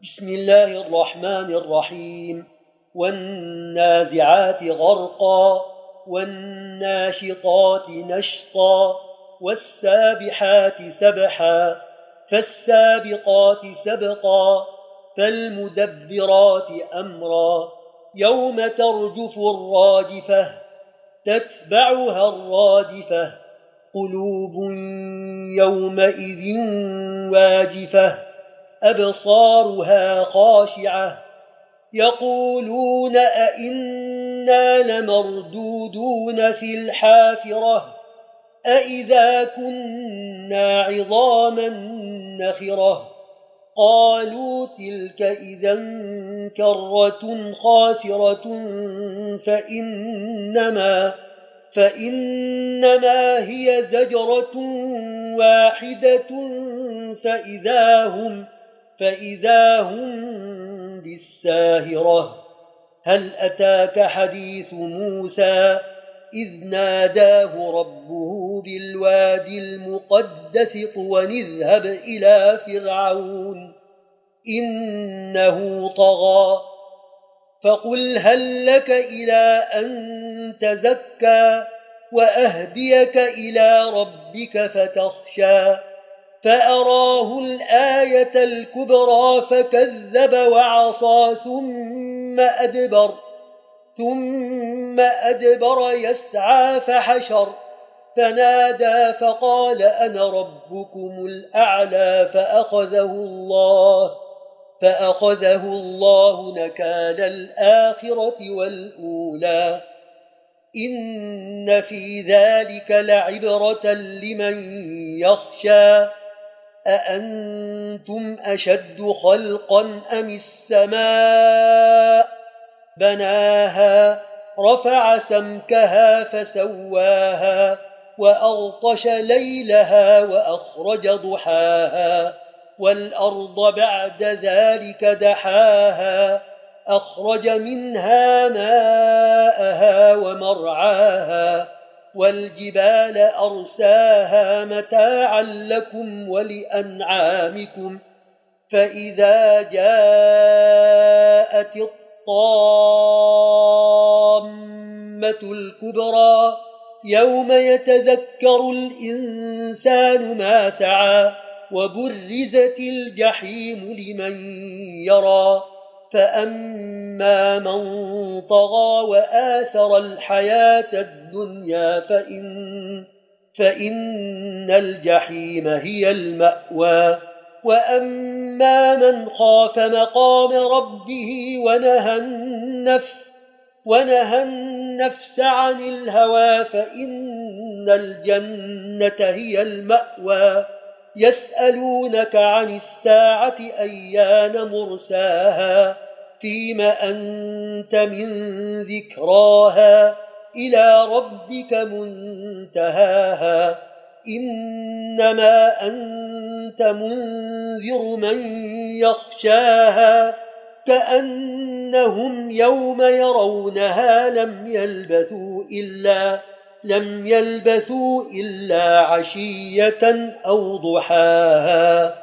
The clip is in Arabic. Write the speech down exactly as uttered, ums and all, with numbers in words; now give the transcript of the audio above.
بسم الله الرحمن الرحيم والنازعات غرقا والناشطات نشطا والسابحات سبحا فالسابقات سبقا فالمدبرات أمرا يوم ترجف الراجفة تتبعها الرادفة قلوب يومئذ واجفة أبصارها خاشعة يقولون أئنا لمردودون في الحافرة أئذا كنا عظاما نخرة قالوا تلك إذا كرة خاسرة فإنما, فإنما هي زجرة واحدة فإذا هم, فإذا هم بالساهرة هل أتاك حديث موسى إذ ناداه ربه بالوادي المقدس طوى اذهب إلى فرعون إنه طغى فقل هل لك إلى أن تزكى وأهديك إلى ربك فتخشى فأراه الآية الكبرى فكذب وعصى ثم أدبر ثم أدبر يسعى فحشر فنادى فقال أنا ربكم الأعلى فأخذه الله فأخذه الله نكال الآخرة والأولى إن في ذلك لعبرة لمن يخشى أأنتم أشد خلقا أم السماء بناها رفع سمكها فسواها وأغطش ليلها وأخرج ضحاها والأرض بعد ذلك دحاها أخرج منها ماءها ومرعاها والجبال أرساها متاعا لكم ولأنعامكم فإذا جاءت الطامة الكبرى يوم يتذكر الإنسان ما سعى وبرزت الجحيم لمن يرى فأما من طغى وآثر الحياة الدنيا فإن, فإن الجحيم هي المأوى وأما من خاف مقام ربه ونهى النفس, ونهى النفس عن الهوى فإن الجنة هي المأوى يسألونك عن الساعة أيان مرساها فيم أنت من ذكراها إلى ربك منتهاها إنما أنت منذر من يخشاها كأنهم يوم يرونها لم يلبثوا إلا لم يلبثوا إلا عشية أو ضحاها